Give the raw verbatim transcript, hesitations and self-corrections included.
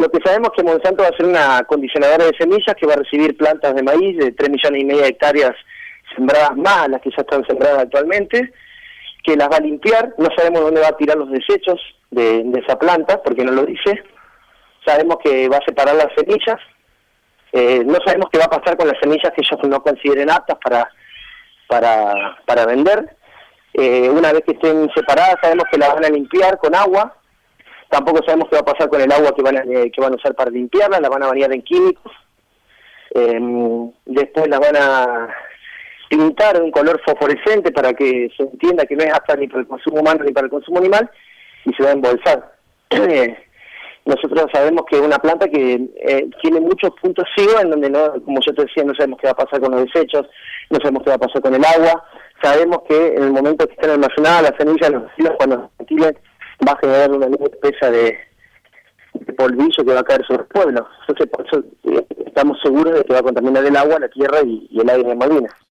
lo que sabemos es que Monsanto va a ser una acondicionadora de semillas que va a recibir plantas de maíz de tres millones y medio de hectáreas sembradas más a las que ya están sembradas actualmente, que las va a limpiar. No sabemos dónde va a tirar los desechos de, de esa planta, porque no lo dice. Sabemos que va a separar las semillas. Eh, no sabemos qué va a pasar con las semillas que ellos no consideren aptas para, para, para vender. Eh, una vez que estén separadas, sabemos que las van a limpiar con agua. Tampoco sabemos qué va a pasar con el agua que van a, eh, que van a usar para limpiarla. La van a bañar en químicos. Eh, después las van a pintar de un color fosforescente para que se entienda que no es apta ni para el consumo humano ni para el consumo animal, y se va a embolsar. Nosotros sabemos que es una planta que eh, tiene muchos puntos ciegos en donde, no, como yo te decía, no sabemos qué va a pasar con los desechos, no sabemos qué va a pasar con el agua. Sabemos que en el momento que estén almacenadas las semillas, los vecinos cuando se ventilen, va a generar una nube espesa de, de polvillo que va a caer sobre el pueblo. Entonces, por eso eh, estamos seguros de que va a contaminar el agua, la tierra y, y el aire de Malvinas.